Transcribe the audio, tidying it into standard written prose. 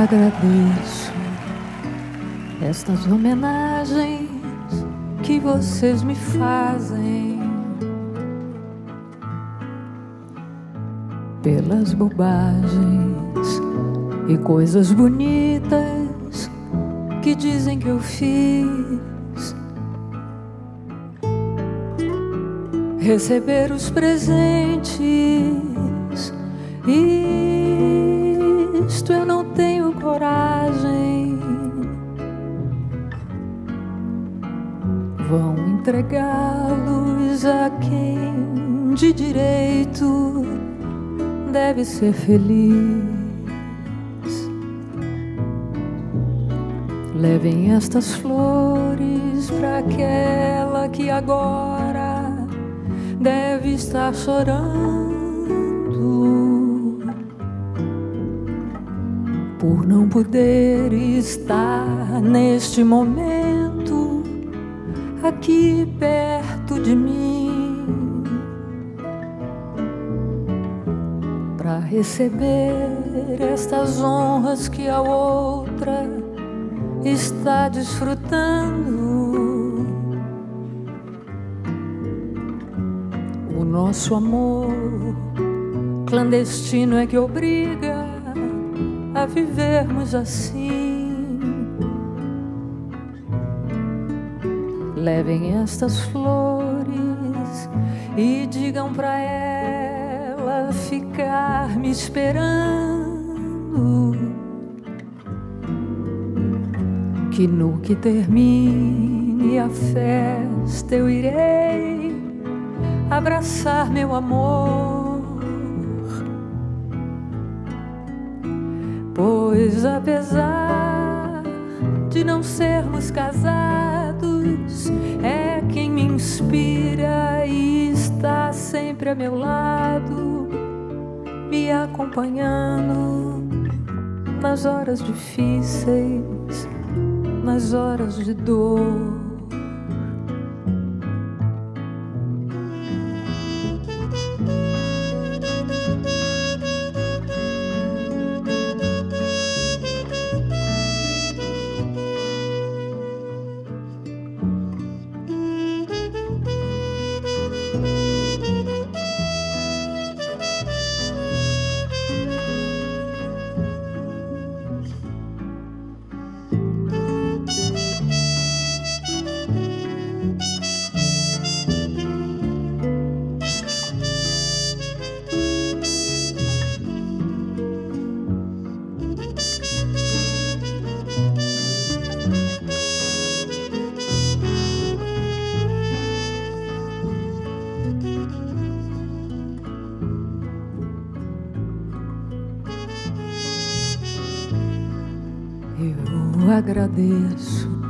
agradeço estas homenagens que vocês me fazem pelas bobagens e coisas bonitas que dizem que eu fiz. Receber os presentes, isto eu não tenho coragem. Vão entregá-los a quem de direito deve ser feliz. Levem estas flores para aquela que agora deve estar chorando por não poder estar neste momento aqui perto de mim, para receber estas honras que a outra está desfrutando. O nosso amor clandestino é que obriga a vivermos assim. Levem estas flores e digam pra ela ficar me esperando, que no que termine a festa eu irei abraçar meu amor, pois apesar de não sermos casados, é quem me inspira e está sempre a meu lado, me acompanhando nas horas difíceis, nas horas de dor. Eu agradeço